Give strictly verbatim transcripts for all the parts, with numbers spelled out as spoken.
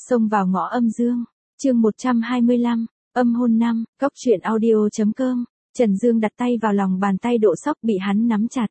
Xông vào ngõ âm dương, chương một trăm hai mươi lăm, âm hôn năm, cốc truyện audio chấm com. Trần Dương đặt tay vào lòng bàn tay Độ Sóc bị hắn nắm chặt.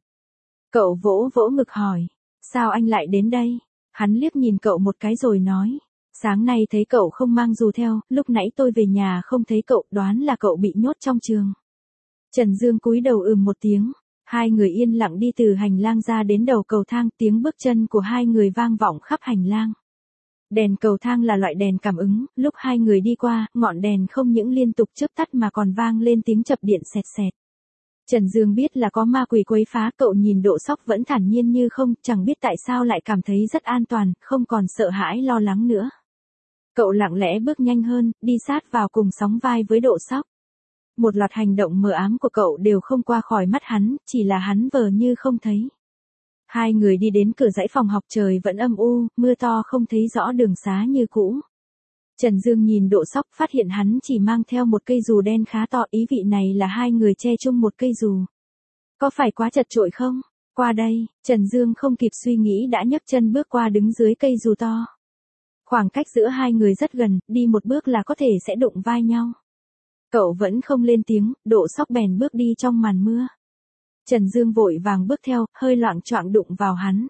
Cậu vỗ vỗ ngực hỏi, sao anh lại đến đây? Hắn liếc nhìn cậu một cái rồi nói, sáng nay thấy cậu không mang dù theo, lúc nãy tôi về nhà không thấy cậu, đoán là cậu bị nhốt trong trường. Trần Dương cúi đầu ừm một tiếng, hai người yên lặng đi từ hành lang ra đến đầu cầu thang, tiếng bước chân của hai người vang vọng khắp hành lang. Đèn cầu thang là loại đèn cảm ứng, lúc hai người đi qua, ngọn đèn không những liên tục chớp tắt mà còn vang lên tiếng chập điện sẹt sẹt. Trần Dương biết là có ma quỷ quấy phá, cậu nhìn Độ Sóc vẫn thản nhiên như không, chẳng biết tại sao lại cảm thấy rất an toàn, không còn sợ hãi lo lắng nữa. Cậu lặng lẽ bước nhanh hơn, đi sát vào cùng sóng vai với Độ Sóc. Một loạt hành động mờ ám của cậu đều không qua khỏi mắt hắn, chỉ là hắn vờ như không thấy. Hai người đi đến cửa dãy phòng học, trời vẫn âm u, mưa to không thấy rõ đường xá như cũ. Trần Dương nhìn Độ Sóc, phát hiện hắn chỉ mang theo một cây dù đen khá to, ý vị này là hai người che chung một cây dù. Có phải quá chật chội không? Qua đây, Trần Dương không kịp suy nghĩ đã nhấc chân bước qua đứng dưới cây dù to. Khoảng cách giữa hai người rất gần, đi một bước là có thể sẽ đụng vai nhau. Cậu vẫn không lên tiếng, Độ Sóc bèn bước đi trong màn mưa. Trần Dương vội vàng bước theo, hơi loạng choạng đụng vào hắn.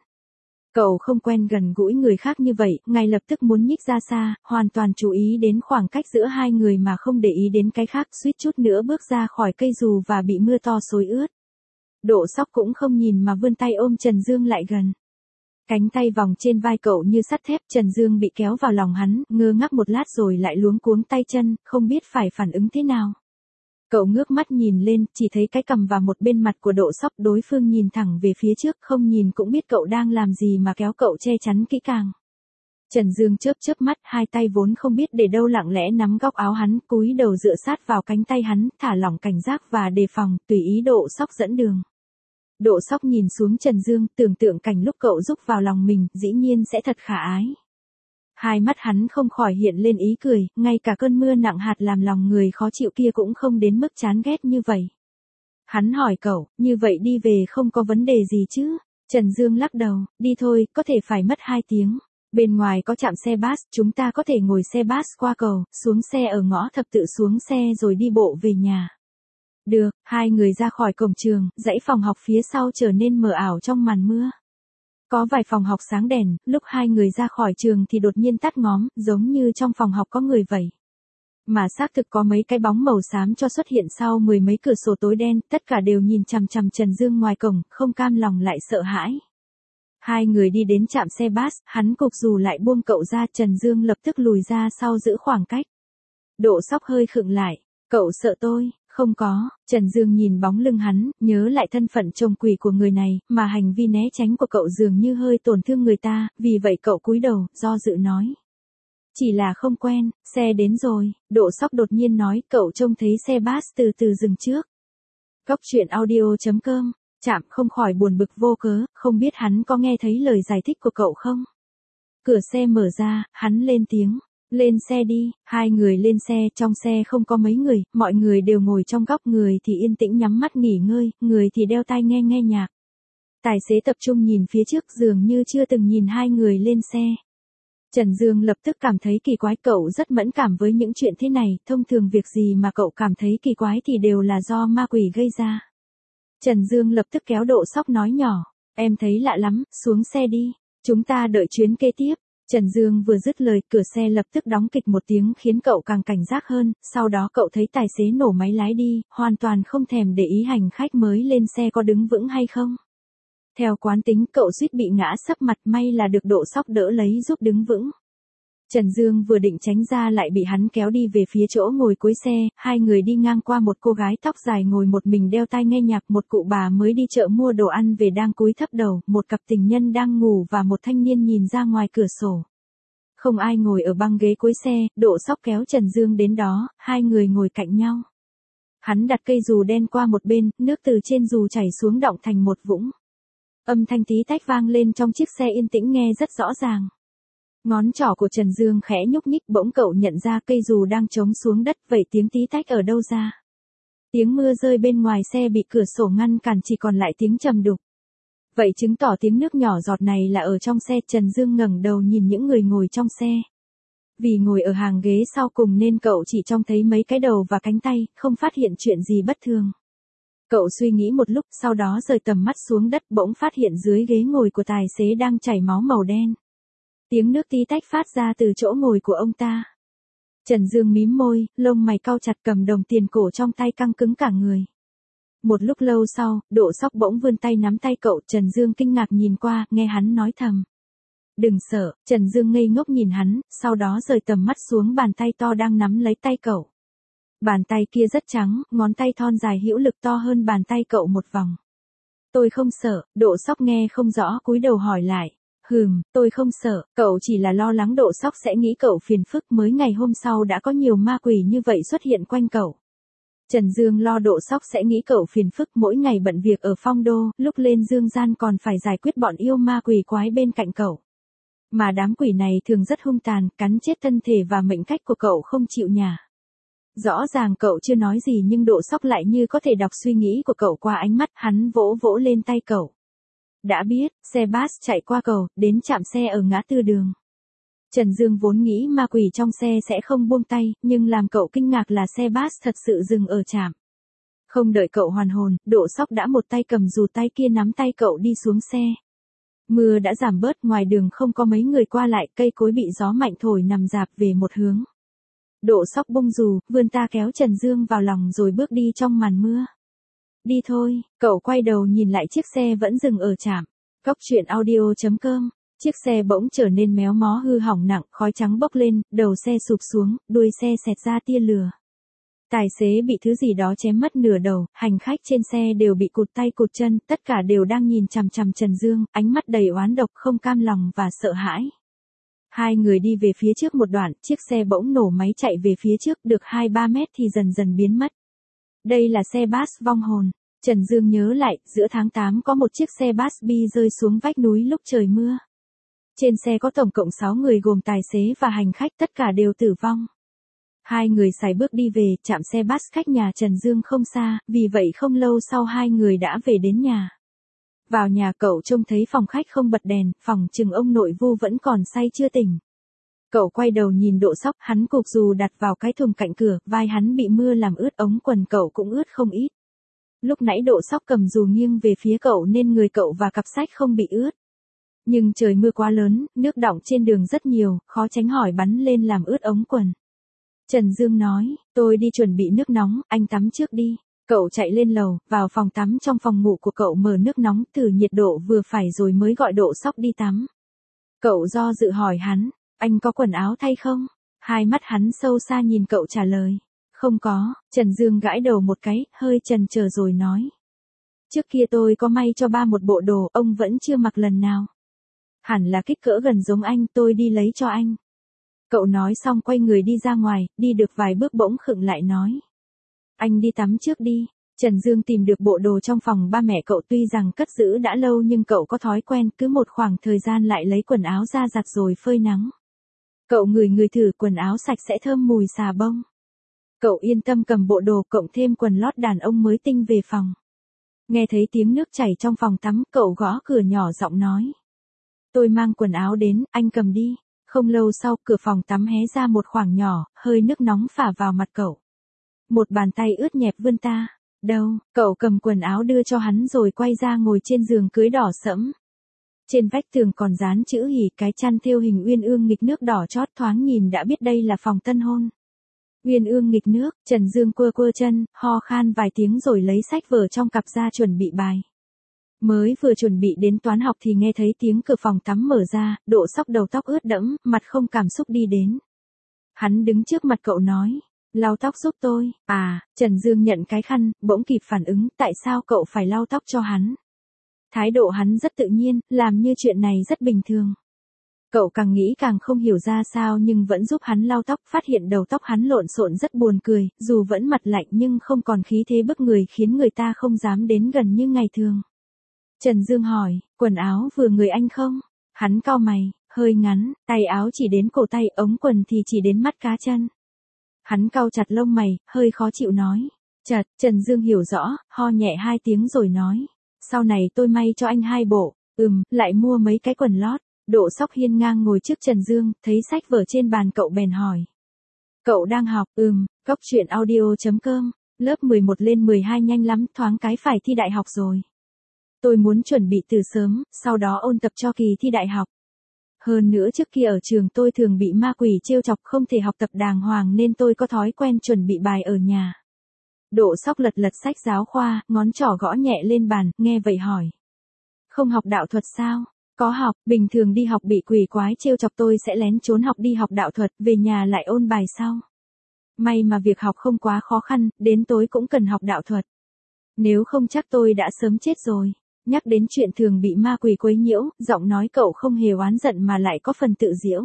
Cậu không quen gần gũi người khác như vậy, ngay lập tức muốn nhích ra xa, hoàn toàn chú ý đến khoảng cách giữa hai người mà không để ý đến cái khác, suýt chút nữa bước ra khỏi cây dù và bị mưa to xối ướt. Độ Sóc cũng không nhìn mà vươn tay ôm Trần Dương lại gần. Cánh tay vòng trên vai cậu như sắt thép, Trần Dương bị kéo vào lòng hắn, ngơ ngác một lát rồi lại luống cuống tay chân, không biết phải phản ứng thế nào. Cậu ngước mắt nhìn lên, chỉ thấy cái cằm và một bên mặt của Độ Sóc, đối phương nhìn thẳng về phía trước, không nhìn cũng biết cậu đang làm gì mà kéo cậu che chắn kỹ càng. Trần Dương chớp chớp mắt, hai tay vốn không biết để đâu lặng lẽ nắm góc áo hắn, cúi đầu dựa sát vào cánh tay hắn, thả lỏng cảnh giác và đề phòng, tùy ý Độ Sóc dẫn đường. Độ Sóc nhìn xuống Trần Dương, tưởng tượng cảnh lúc cậu rúc vào lòng mình, dĩ nhiên sẽ thật khả ái. Hai mắt hắn không khỏi hiện lên ý cười, ngay cả cơn mưa nặng hạt làm lòng người khó chịu kia cũng không đến mức chán ghét như vậy. Hắn hỏi cậu, như vậy đi về không có vấn đề gì chứ? Trần Dương lắc đầu, đi thôi, có thể phải mất hai tiếng. Bên ngoài có trạm xe bus, chúng ta có thể ngồi xe bus qua cầu, xuống xe ở ngõ thập tự xuống xe rồi đi bộ về nhà. Được, hai người ra khỏi cổng trường, dãy phòng học phía sau trở nên mờ ảo trong màn mưa. Có vài phòng học sáng đèn, lúc hai người ra khỏi trường thì đột nhiên tắt ngóm, giống như trong phòng học có người vậy. Mà xác thực có mấy cái bóng màu xám cho xuất hiện sau mười mấy cửa sổ tối đen, tất cả đều nhìn chằm chằm Trần Dương ngoài cổng, không cam lòng lại sợ hãi. Hai người đi đến trạm xe bus, hắn cục dù lại buông cậu ra, Trần Dương lập tức lùi ra sau giữ khoảng cách. Độ Sóc hơi khựng lại, cậu sợ tôi? Không có, Trần Dương nhìn bóng lưng hắn, nhớ lại thân phận chồng quỷ của người này, mà hành vi né tránh của cậu dường như hơi tổn thương người ta, vì vậy cậu cúi đầu, do dự nói. Chỉ là không quen, xe đến rồi, Độ Sóc đột nhiên nói, cậu trông thấy xe bus từ từ dừng trước. Cốc truyện audio chấm com, Trạm không khỏi buồn bực vô cớ, không biết hắn có nghe thấy lời giải thích của cậu không? Cửa xe mở ra, hắn lên tiếng. Lên xe đi, hai người lên xe, trong xe không có mấy người, mọi người đều ngồi trong góc, người thì yên tĩnh nhắm mắt nghỉ ngơi, người thì đeo tai nghe nghe nhạc. Tài xế tập trung nhìn phía trước dường như chưa từng nhìn hai người lên xe. Trần Dương lập tức cảm thấy kỳ quái, cậu rất mẫn cảm với những chuyện thế này, thông thường việc gì mà cậu cảm thấy kỳ quái thì đều là do ma quỷ gây ra. Trần Dương lập tức kéo Độ Sóc nói nhỏ, em thấy lạ lắm, xuống xe đi, chúng ta đợi chuyến kế tiếp. Trần Dương vừa dứt lời, cửa xe lập tức đóng kịch một tiếng khiến cậu càng cảnh giác hơn, sau đó cậu thấy tài xế nổ máy lái đi, hoàn toàn không thèm để ý hành khách mới lên xe có đứng vững hay không. Theo quán tính, cậu suýt bị ngã sấp mặt, may là được Độ Sóc đỡ lấy giúp đứng vững. Trần Dương vừa định tránh ra lại bị hắn kéo đi về phía chỗ ngồi cuối xe, hai người đi ngang qua một cô gái tóc dài ngồi một mình đeo tai nghe nhạc, một cụ bà mới đi chợ mua đồ ăn về đang cúi thấp đầu, một cặp tình nhân đang ngủ và một thanh niên nhìn ra ngoài cửa sổ. Không ai ngồi ở băng ghế cuối xe, Độ Sóc kéo Trần Dương đến đó, hai người ngồi cạnh nhau. Hắn đặt cây dù đen qua một bên, nước từ trên dù chảy xuống đọng thành một vũng. Âm thanh tí tách vang lên trong chiếc xe yên tĩnh nghe rất rõ ràng. Ngón trỏ của Trần Dương khẽ nhúc nhích, bỗng cậu nhận ra cây dù đang trống xuống đất, vậy tiếng tí tách ở đâu ra? Tiếng mưa rơi bên ngoài xe bị cửa sổ ngăn cản, chỉ còn lại tiếng trầm đục. Vậy chứng tỏ tiếng nước nhỏ giọt này là ở trong xe. Trần Dương ngẩng đầu nhìn những người ngồi trong xe. Vì ngồi ở hàng ghế sau cùng nên cậu chỉ trông thấy mấy cái đầu và cánh tay, không phát hiện chuyện gì bất thường. Cậu suy nghĩ một lúc, sau đó rời tầm mắt xuống đất, bỗng phát hiện dưới ghế ngồi của tài xế đang chảy máu màu đen. Tiếng nước tí tách phát ra từ chỗ ngồi của ông ta. Trần Dương mím môi, lông mày cau chặt, cầm đồng tiền cổ trong tay căng cứng cả người. Một lúc lâu sau, Độ Sóc bỗng vươn tay nắm tay cậu, Trần Dương kinh ngạc nhìn qua, nghe hắn nói thầm. Đừng sợ, Trần Dương ngây ngốc nhìn hắn, sau đó rời tầm mắt xuống bàn tay to đang nắm lấy tay cậu. Bàn tay kia rất trắng, ngón tay thon dài hữu lực to hơn bàn tay cậu một vòng. Tôi không sợ, Độ Sóc nghe không rõ cúi đầu hỏi lại. Hừm, tôi không sợ, cậu chỉ là lo lắng Độ Sóc sẽ nghĩ cậu phiền phức, mới ngày hôm sau đã có nhiều ma quỷ như vậy xuất hiện quanh cậu. Trần Dương lo Độ Sóc sẽ nghĩ cậu phiền phức, mỗi ngày bận việc ở phong đô, lúc lên dương gian còn phải giải quyết bọn yêu ma quỷ quái bên cạnh cậu. Mà đám quỷ này thường rất hung tàn, cắn chết thân thể và mệnh cách của cậu không chịu nhả. Rõ ràng cậu chưa nói gì nhưng Độ Sóc lại như có thể đọc suy nghĩ của cậu qua ánh mắt, hắn vỗ vỗ lên tay cậu. Đã biết, xe bus chạy qua cầu, đến trạm xe ở ngã tư đường. Trần Dương vốn nghĩ ma quỷ trong xe sẽ không buông tay, nhưng làm cậu kinh ngạc là xe bus thật sự dừng ở trạm. Không đợi cậu hoàn hồn, Độ Sóc đã một tay cầm dù tay kia nắm tay cậu đi xuống xe. Mưa đã giảm bớt, ngoài đường không có mấy người qua lại, cây cối bị gió mạnh thổi nằm rạp về một hướng. Độ Sóc bung dù, vươn ta kéo Trần Dương vào lòng rồi bước đi trong màn mưa. Đi thôi, cậu quay đầu nhìn lại chiếc xe vẫn dừng ở trạm. Cóc truyện audio chấm com. Chiếc xe bỗng trở nên méo mó hư hỏng nặng, khói trắng bốc lên, đầu xe sụp xuống, đuôi xe xẹt ra tia lửa. Tài xế bị thứ gì đó chém mất nửa đầu, hành khách trên xe đều bị cụt tay cụt chân, tất cả đều đang nhìn chằm chằm Trần Dương, ánh mắt đầy oán độc, không cam lòng và sợ hãi. Hai người đi về phía trước một đoạn, chiếc xe bỗng nổ máy chạy về phía trước, được hai ba mét thì dần dần biến mất. Đây là xe bus vong hồn. Trần Dương nhớ lại, giữa tháng tám có một chiếc xe bus bi rơi xuống vách núi lúc trời mưa. Trên xe có tổng cộng sáu người gồm tài xế và hành khách, tất cả đều tử vong. Hai người sải bước đi về, trạm xe bus cách nhà Trần Dương không xa, vì vậy không lâu sau hai người đã về đến nhà. Vào nhà cậu trông thấy phòng khách không bật đèn, phòng chừng ông nội Vu vẫn còn say chưa tỉnh. Cậu quay đầu nhìn Độ Sóc, hắn cụp dù đặt vào cái thùng cạnh cửa, vai hắn bị mưa làm ướt, ống quần cậu cũng ướt không ít. Lúc nãy Độ Sóc cầm dù nghiêng về phía cậu nên người cậu và cặp sách không bị ướt. Nhưng trời mưa quá lớn, nước đọng trên đường rất nhiều, khó tránh hỏi bắn lên làm ướt ống quần. Trần Dương nói, tôi đi chuẩn bị nước nóng, anh tắm trước đi. Cậu chạy lên lầu, vào phòng tắm, trong phòng ngủ của cậu mở nước nóng, thử nhiệt độ vừa phải rồi mới gọi Độ Sóc đi tắm. Cậu do dự hỏi hắn, anh có quần áo thay không? Hai mắt hắn sâu xa nhìn cậu trả lời. Không có, Trần Dương gãi đầu một cái, hơi chần chờ rồi nói. Trước kia tôi có may cho ba một bộ đồ, ông vẫn chưa mặc lần nào. Hẳn là kích cỡ gần giống anh, tôi đi lấy cho anh. Cậu nói xong quay người đi ra ngoài, đi được vài bước bỗng khựng lại nói. Anh đi tắm trước đi. Trần Dương tìm được bộ đồ trong phòng ba mẹ cậu, tuy rằng cất giữ đã lâu nhưng cậu có thói quen cứ một khoảng thời gian lại lấy quần áo ra giặt rồi phơi nắng. Cậu ngửi ngửi thử quần áo sạch sẽ thơm mùi xà bông. Cậu yên tâm cầm bộ đồ cộng thêm quần lót đàn ông mới tinh về phòng. Nghe thấy tiếng nước chảy trong phòng tắm, cậu gõ cửa nhỏ giọng nói. Tôi mang quần áo đến, anh cầm đi. Không lâu sau, cửa phòng tắm hé ra một khoảng nhỏ, hơi nước nóng phả vào mặt cậu. Một bàn tay ướt nhẹp vươn ta. Đâu, cậu cầm quần áo đưa cho hắn rồi quay ra ngồi trên giường cưới đỏ sẫm. Trên vách tường còn dán chữ hỉ, cái chăn thêu hình uyên ương nghịch nước đỏ chót, thoáng nhìn đã biết đây là phòng tân hôn. Uyên ương nghịch nước, Trần Dương quơ quơ chân, ho khan vài tiếng rồi lấy sách vở trong cặp ra chuẩn bị bài. Mới vừa chuẩn bị đến toán học thì nghe thấy tiếng cửa phòng tắm mở ra, Độ Sóc đầu tóc ướt đẫm, mặt không cảm xúc đi đến. Hắn đứng trước mặt cậu nói, lau tóc giúp tôi. À, Trần Dương nhận cái khăn, bỗng kịp phản ứng, tại sao cậu phải lau tóc cho hắn? Thái độ hắn rất tự nhiên, làm như chuyện này rất bình thường. Cậu càng nghĩ càng không hiểu ra sao nhưng vẫn giúp hắn lau tóc, phát hiện đầu tóc hắn lộn xộn rất buồn cười, dù vẫn mặt lạnh nhưng không còn khí thế bức người khiến người ta không dám đến gần như ngày thường. Trần Dương hỏi, quần áo vừa người anh không? Hắn cau mày, hơi ngắn, tay áo chỉ đến cổ tay, ống quần thì chỉ đến mắt cá chân. Hắn cau chặt lông mày, hơi khó chịu nói. Chật, Trần Dương hiểu rõ, ho nhẹ hai tiếng rồi nói. Sau này tôi may cho anh hai bộ, ừm, lại mua mấy cái quần lót. Độ Sóc hiên ngang ngồi trước Trần Dương, thấy sách vở trên bàn cậu bèn hỏi. Cậu đang học, ừm, cóc truyện audio.com, lớp mười một lên mười hai nhanh lắm, thoáng cái phải thi đại học rồi. Tôi muốn chuẩn bị từ sớm, sau đó ôn tập cho kỳ thi đại học. Hơn nữa trước kia ở trường tôi thường bị ma quỷ trêu chọc không thể học tập đàng hoàng nên tôi có thói quen chuẩn bị bài ở nhà. Độ Sóc lật lật sách giáo khoa, ngón trỏ gõ nhẹ lên bàn, nghe vậy hỏi. Không học đạo thuật sao? Có học, bình thường đi học bị quỷ quái trêu chọc tôi sẽ lén trốn học đi học đạo thuật, về nhà lại ôn bài sau. May mà việc học không quá khó khăn, đến tối cũng cần học đạo thuật. Nếu không chắc tôi đã sớm chết rồi. Nhắc đến chuyện thường bị ma quỷ quấy nhiễu, giọng nói cậu không hề oán giận mà lại có phần tự giễu.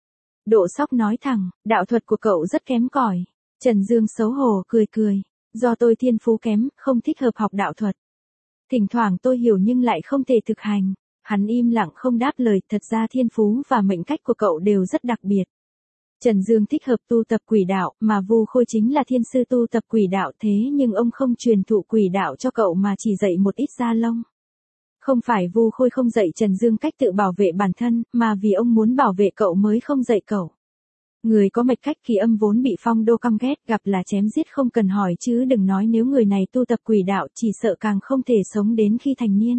Độ Sóc nói thẳng, đạo thuật của cậu rất kém cỏi. Trần Dương xấu hổ cười cười, do tôi thiên phú kém, không thích hợp học đạo thuật. Thỉnh thoảng tôi hiểu nhưng lại không thể thực hành. Hắn im lặng không đáp lời, thật ra thiên phú và mệnh cách của cậu đều rất đặc biệt. Trần Dương thích hợp tu tập quỷ đạo, mà Vu Khôi chính là thiên sư tu tập quỷ đạo, thế nhưng ông không truyền thụ quỷ đạo cho cậu mà chỉ dạy một ít da lông. Không phải Vu Khôi không dạy Trần Dương cách tự bảo vệ bản thân, mà vì ông muốn bảo vệ cậu mới không dạy cậu. Người có mệnh cách kỳ âm vốn bị phong đô căm ghét, gặp là chém giết không cần hỏi chứ đừng nói nếu người này tu tập quỷ đạo chỉ sợ càng không thể sống đến khi thành niên.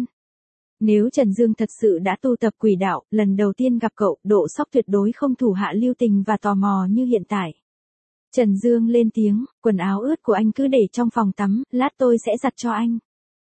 Nếu Trần Dương thật sự đã tu tập quỷ đạo, lần đầu tiên gặp cậu, Độ Sóc tuyệt đối không thủ hạ lưu tình và tò mò như hiện tại. Trần Dương lên tiếng, quần áo ướt của anh cứ để trong phòng tắm, lát tôi sẽ giặt cho anh.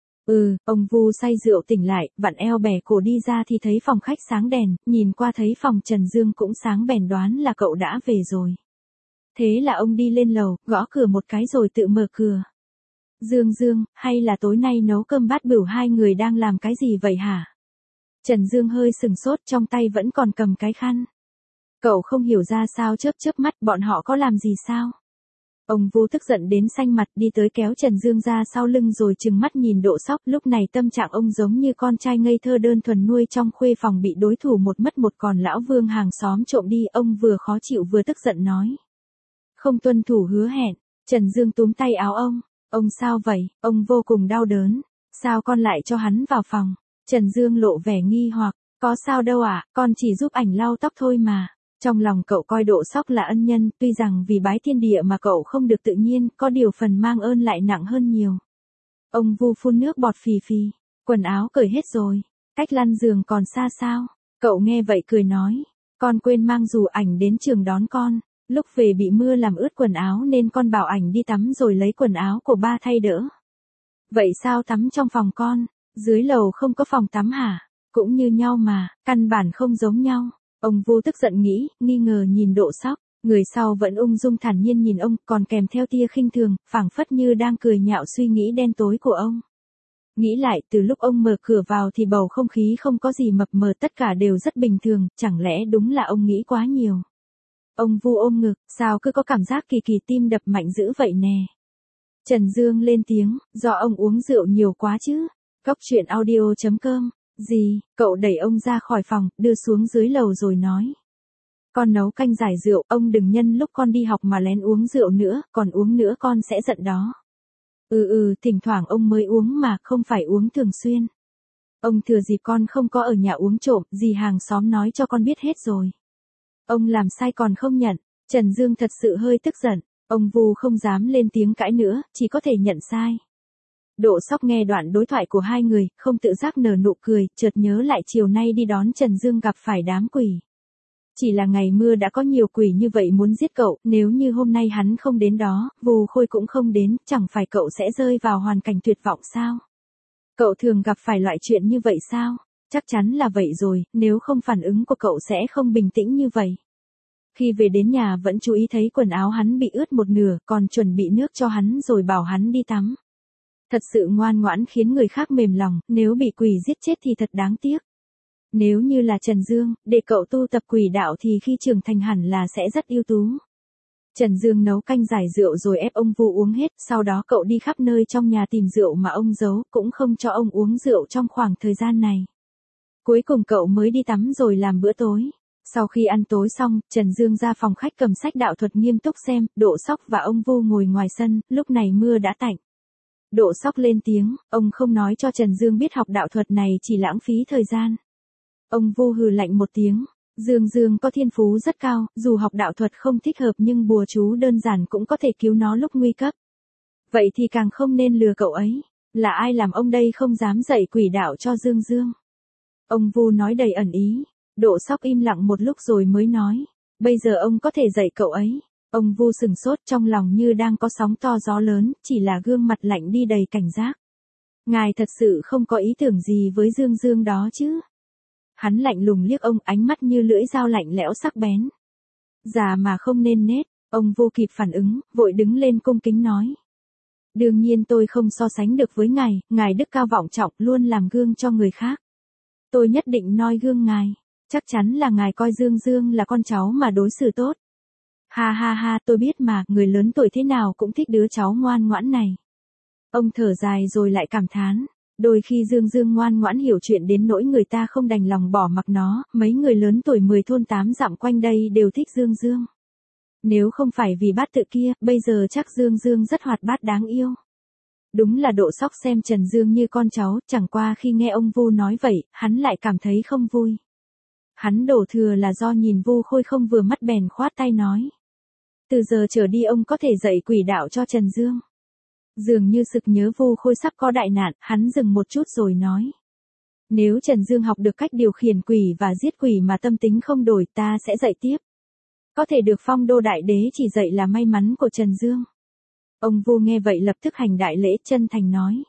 Ừ, ông Vu say rượu tỉnh lại, vặn eo bẻ cổ đi ra thì thấy phòng khách sáng đèn, nhìn qua thấy phòng Trần Dương cũng sáng bèn đoán là cậu đã về rồi. Thế là ông đi lên lầu, gõ cửa một cái rồi tự mở cửa. Dương Dương, hay là tối nay nấu cơm bát bửu hai người đang làm cái gì vậy hả? Trần Dương hơi sừng sốt, trong tay vẫn còn cầm cái khăn. Cậu không hiểu ra sao chớp chớp mắt, bọn họ có làm gì sao? Ông Vu tức giận đến xanh mặt đi tới kéo Trần Dương ra sau lưng rồi trừng mắt nhìn Độ Sóc, lúc này tâm trạng ông giống như con trai ngây thơ đơn thuần nuôi trong khuê phòng bị đối thủ một mất một còn lão Vương hàng xóm trộm đi, ông vừa khó chịu vừa tức giận nói. Không tuân thủ hứa hẹn. Trần Dương túm tay áo ông. Ông sao vậy? Ông vô cùng đau đớn. Sao con lại cho hắn vào phòng? Trần Dương lộ vẻ nghi hoặc. Có sao đâu ạ, à, con chỉ giúp ảnh lau tóc thôi mà. Trong lòng cậu coi Độ Sóc là ân nhân, tuy rằng vì bái thiên địa mà cậu không được tự nhiên, có điều phần mang ơn lại nặng hơn nhiều. Ông Vu phun nước bọt phì phì. Quần áo cởi hết rồi. Cách lăn giường còn xa sao? Cậu nghe vậy cười nói. Con quên mang dù ảnh đến trường đón con. Lúc về bị mưa làm ướt quần áo nên con bảo ảnh đi tắm rồi lấy quần áo của ba thay đỡ. Vậy sao tắm trong phòng con? Dưới lầu không có phòng tắm hả? Cũng như nhau mà, căn bản không giống nhau. Ông Vu tức giận nghĩ, nghi ngờ nhìn Độ Sóc, người sau vẫn ung dung thản nhiên nhìn ông, còn kèm theo tia khinh thường, phảng phất như đang cười nhạo suy nghĩ đen tối của ông. Nghĩ lại, từ lúc ông mở cửa vào thì bầu không khí không có gì mập mờ, tất cả đều rất bình thường, chẳng lẽ đúng là ông nghĩ quá nhiều. Ông Vu ôm ngực, sao cứ có cảm giác kỳ kỳ tim đập mạnh dữ vậy nè. Trần Dương lên tiếng, do ông uống rượu nhiều quá chứ. Cóc truyện audio.com. Gì? Cậu đẩy ông ra khỏi phòng, đưa xuống dưới lầu rồi nói. Con nấu canh giải rượu, ông đừng nhân lúc con đi học mà lén uống rượu nữa, còn uống nữa con sẽ giận đó. Ừ ừ, thỉnh thoảng ông mới uống mà, không phải uống thường xuyên. Ông thừa dịp con không có ở nhà uống trộm, dì hàng xóm nói cho con biết hết rồi. Ông làm sai còn không nhận. Trần Dương thật sự hơi tức giận. Ông Vu không dám lên tiếng cãi nữa, chỉ có thể nhận sai. Độ Sóc nghe đoạn đối thoại của hai người, không tự giác nở nụ cười, chợt nhớ lại chiều nay đi đón Trần Dương gặp phải đám quỷ. Chỉ là ngày mưa đã có nhiều quỷ như vậy muốn giết cậu, nếu như hôm nay hắn không đến đó, Vu Khôi cũng không đến, chẳng phải cậu sẽ rơi vào hoàn cảnh tuyệt vọng sao? Cậu thường gặp phải loại chuyện như vậy sao? Chắc chắn là vậy rồi, nếu không phản ứng của cậu sẽ không bình tĩnh như vậy. Khi về đến nhà vẫn chú ý thấy quần áo hắn bị ướt một nửa, còn chuẩn bị nước cho hắn rồi bảo hắn đi tắm. Thật sự ngoan ngoãn khiến người khác mềm lòng, nếu bị quỷ giết chết thì thật đáng tiếc. Nếu như là Trần Dương, để cậu tu tập quỷ đạo thì khi trưởng thành hẳn là sẽ rất ưu tú. Trần Dương nấu canh giải rượu rồi ép ông Vu uống hết, sau đó cậu đi khắp nơi trong nhà tìm rượu mà ông giấu, cũng không cho ông uống rượu trong khoảng thời gian này. Cuối cùng cậu mới đi tắm rồi làm bữa tối. Sau khi ăn tối xong, Trần Dương ra phòng khách cầm sách đạo thuật nghiêm túc xem, Độ Sóc và ông Vu ngồi ngoài sân, lúc này mưa đã tạnh. Độ Sóc lên tiếng, ông không nói cho Trần Dương biết học đạo thuật này chỉ lãng phí thời gian. Ông Vu hừ lạnh một tiếng. Dương Dương có thiên phú rất cao, dù học đạo thuật không thích hợp nhưng bùa chú đơn giản cũng có thể cứu nó lúc nguy cấp. Vậy thì càng không nên lừa cậu ấy. Là ai làm ông đây không dám dạy quỷ đạo cho Dương Dương? Ông Vu nói đầy ẩn ý. Độ Sóc im lặng một lúc rồi mới nói. Bây giờ ông có thể dạy cậu ấy. Ông Vu sừng sốt, trong lòng như đang có sóng to gió lớn, chỉ là gương mặt lạnh đi đầy cảnh giác. Ngài thật sự không có ý tưởng gì với Dương Dương đó chứ? Hắn lạnh lùng liếc ông, ánh mắt như lưỡi dao lạnh lẽo sắc bén. Già mà không nên nết. Ông Vu kịp phản ứng, vội đứng lên cung kính nói. Đương nhiên tôi không so sánh được với ngài, ngài đức cao vọng trọng, luôn làm gương cho người khác. Tôi nhất định noi gương ngài. Chắc chắn là ngài coi Dương Dương là con cháu mà đối xử tốt. Ha ha ha, tôi biết mà, người lớn tuổi thế nào cũng thích đứa cháu ngoan ngoãn này. Ông thở dài rồi lại cảm thán. Đôi khi Dương Dương ngoan ngoãn hiểu chuyện đến nỗi người ta không đành lòng bỏ mặc nó, mấy người lớn tuổi mười thôn tám dặm quanh đây đều thích Dương Dương. Nếu không phải vì bát tự kia, bây giờ chắc Dương Dương rất hoạt bát đáng yêu. Đúng là Độ Sóc xem Trần Dương như con cháu, chẳng qua khi nghe ông Vu nói vậy, hắn lại cảm thấy không vui. Hắn đổ thừa là do nhìn Vu Khôi không vừa mắt bèn khoát tay nói. Từ giờ trở đi ông có thể dạy quỷ đạo cho Trần Dương. Dường như sực nhớ Vu Khôi sắp có đại nạn, hắn dừng một chút rồi nói. Nếu Trần Dương học được cách điều khiển quỷ và giết quỷ mà tâm tính không đổi, ta sẽ dạy tiếp. Có thể được phong đô đại đế chỉ dạy là may mắn của Trần Dương. Ông Vu nghe vậy lập tức hành đại lễ, chân thành nói.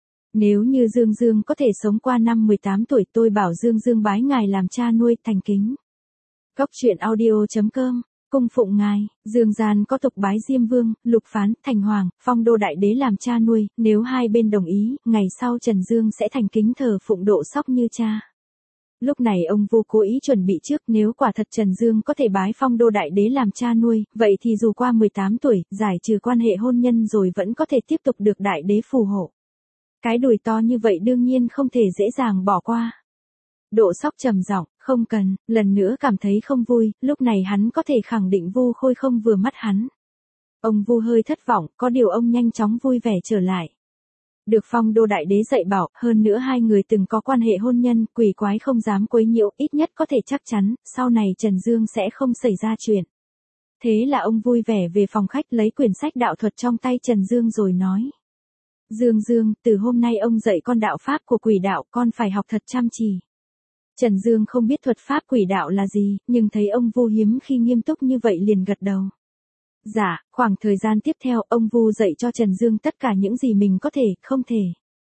Nếu như Dương Dương có thể sống qua năm mười tám tuổi, tôi bảo Dương Dương bái ngài làm cha nuôi, thành kính. Góc truyện audio chấm com. Cung phụng ngài. Dương gian có tục bái Diêm Vương, Lục Phán, Thành Hoàng, phong đô đại đế làm cha nuôi, nếu hai bên đồng ý, ngày sau Trần Dương sẽ thành kính thờ phụng Độ Sóc như cha. Lúc này ông Vu cố ý chuẩn bị trước, nếu quả thật Trần Dương có thể bái phong đô đại đế làm cha nuôi, vậy thì dù qua mười tám tuổi, giải trừ quan hệ hôn nhân rồi vẫn có thể tiếp tục được đại đế phù hộ. Cái đùi to như vậy đương nhiên không thể dễ dàng bỏ qua. Độ Sóc trầm giọng, không cần, lần nữa cảm thấy không vui, lúc này hắn có thể khẳng định Vu Khôi không vừa mắt hắn. Ông Vu hơi thất vọng, có điều ông nhanh chóng vui vẻ trở lại. Được phong đô đại đế dạy bảo, hơn nữa hai người từng có quan hệ hôn nhân, quỷ quái không dám quấy nhiễu, ít nhất có thể chắc chắn, sau này Trần Dương sẽ không xảy ra chuyện. Thế là ông vui vẻ về phòng khách lấy quyển sách đạo thuật trong tay Trần Dương rồi nói. Dương Dương, từ hôm nay ông dạy con đạo pháp của quỷ đạo, con phải học thật chăm chỉ. Trần Dương không biết thuật pháp quỷ đạo là gì, nhưng thấy ông Vu hiếm khi nghiêm túc như vậy liền gật đầu. Dạ, khoảng thời gian tiếp theo, ông Vu dạy cho Trần Dương tất cả những gì mình có thể, không thể.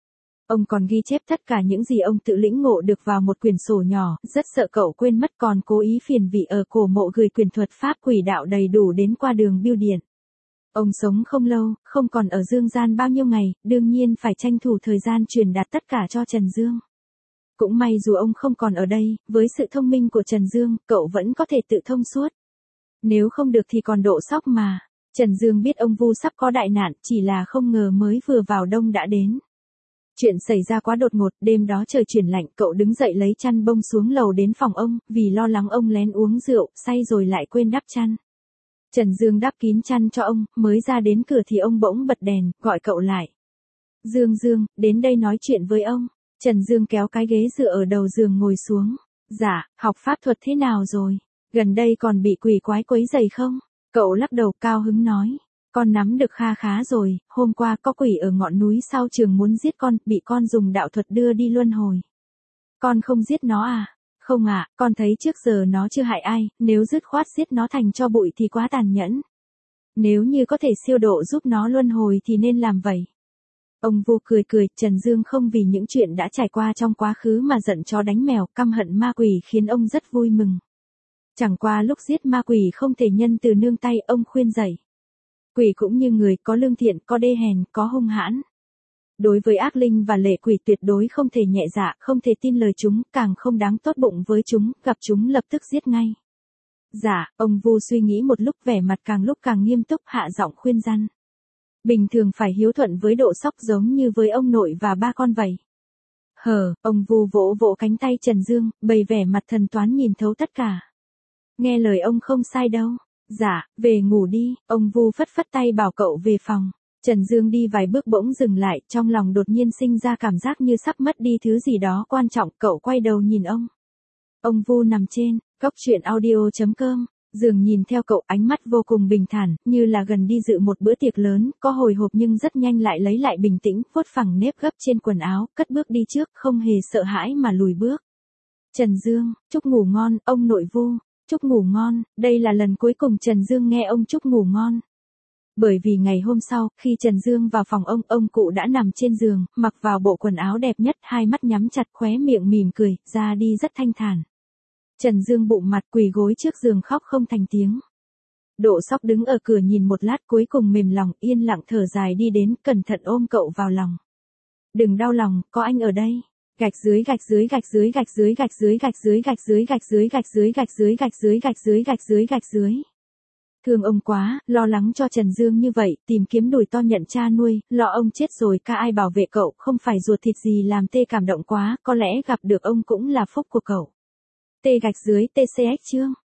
Ông còn ghi chép tất cả những gì ông tự lĩnh ngộ được vào một quyển sổ nhỏ, rất sợ cậu quên mất, còn cố ý phiền vị ở cổ mộ gửi quyển thuật pháp quỷ đạo đầy đủ đến qua đường bưu điện. Ông sống không lâu, không còn ở Dương gian bao nhiêu ngày, đương nhiên phải tranh thủ thời gian truyền đạt tất cả cho Trần Dương. Cũng may dù ông không còn ở đây, với sự thông minh của Trần Dương, cậu vẫn có thể tự thông suốt. Nếu không được thì còn Độ Sóc mà. Trần Dương biết ông Vu sắp có đại nạn, chỉ là không ngờ mới vừa vào đông đã đến. Chuyện xảy ra quá đột ngột, đêm đó trời chuyển lạnh, cậu đứng dậy lấy chăn bông xuống lầu đến phòng ông, vì lo lắng ông lén uống rượu, say rồi lại quên đắp chăn. Trần Dương đắp kín chăn cho ông, mới ra đến cửa thì ông bỗng bật đèn, gọi cậu lại. Dương Dương, đến đây nói chuyện với ông. Trần Dương kéo cái ghế dựa ở đầu giường ngồi xuống. Dạ, học pháp thuật thế nào rồi? Gần đây còn bị quỷ quái quấy rầy không? Cậu lắc đầu cao hứng nói. Con nắm được kha khá rồi, hôm qua có quỷ ở ngọn núi sau trường muốn giết con, bị con dùng đạo thuật đưa đi luân hồi. Con không giết nó à? Không ạ, à, con thấy trước giờ nó chưa hại ai, nếu dứt khoát giết nó thành tro bụi thì quá tàn nhẫn. Nếu như có thể siêu độ giúp nó luân hồi thì nên làm vậy. Ông Vu cười cười, Trần Dương không vì những chuyện đã trải qua trong quá khứ mà giận chó đánh mèo, căm hận ma quỷ khiến ông rất vui mừng. Chẳng qua lúc giết ma quỷ không thể nhân từ nương tay, ông khuyên dạy. Quỷ cũng như người, có lương thiện, có đê hèn, có hung hãn. Đối với ác linh và lệ quỷ tuyệt đối không thể nhẹ dạ, không thể tin lời chúng, càng không đáng tốt bụng với chúng, gặp chúng lập tức giết ngay. Dạ, ông Vu suy nghĩ một lúc, vẻ mặt càng lúc càng nghiêm túc, hạ giọng khuyên răn. Bình thường phải hiếu thuận với Độ Sóc giống như với ông nội và ba con vậy. Hờ, ông Vu vỗ vỗ cánh tay Trần Dương, bày vẻ mặt thần toán nhìn thấu tất cả. Nghe lời ông không sai đâu. Dạ, về ngủ đi, ông Vu phất phất tay bảo cậu về phòng. Trần Dương đi vài bước bỗng dừng lại, trong lòng đột nhiên sinh ra cảm giác như sắp mất đi thứ gì đó quan trọng, cậu quay đầu nhìn ông. Ông Vu nằm trên, góc chuyện audio chấm com, giường nhìn theo cậu, ánh mắt vô cùng bình thản, như là gần đi dự một bữa tiệc lớn, có hồi hộp nhưng rất nhanh lại lấy lại bình tĩnh, vuốt phẳng nếp gấp trên quần áo, cất bước đi trước, không hề sợ hãi mà lùi bước. Trần Dương, chúc ngủ ngon, ông nội Vu, chúc ngủ ngon, đây là lần cuối cùng Trần Dương nghe ông chúc ngủ ngon. Bởi vì ngày hôm sau, khi Trần Dương vào phòng ông, ông cụ đã nằm trên giường, mặc vào bộ quần áo đẹp nhất, hai mắt nhắm chặt, khóe miệng mỉm cười, ra đi rất thanh thản. Trần Dương bụng mặt quỳ gối trước giường khóc không thành tiếng. Độ Sóc đứng ở cửa nhìn một lát cuối cùng mềm lòng, yên lặng thở dài đi đến, cẩn thận ôm cậu vào lòng. Đừng đau lòng, có anh ở đây. Gạch dưới gạch dưới gạch dưới gạch dưới gạch dưới gạch dưới gạch dưới gạch dưới gạch dưới gạch dưới gạch dưới gạch dưới gạch dưới gạch dưới. Thương ông quá, lo lắng cho Trần Dương như vậy, tìm kiếm đùi to nhận cha nuôi, lo ông chết rồi ca ai bảo vệ cậu, không phải ruột thịt gì làm tê cảm động quá, có lẽ gặp được ông cũng là phúc của cậu. Tê gạch dưới tê xê ích chương.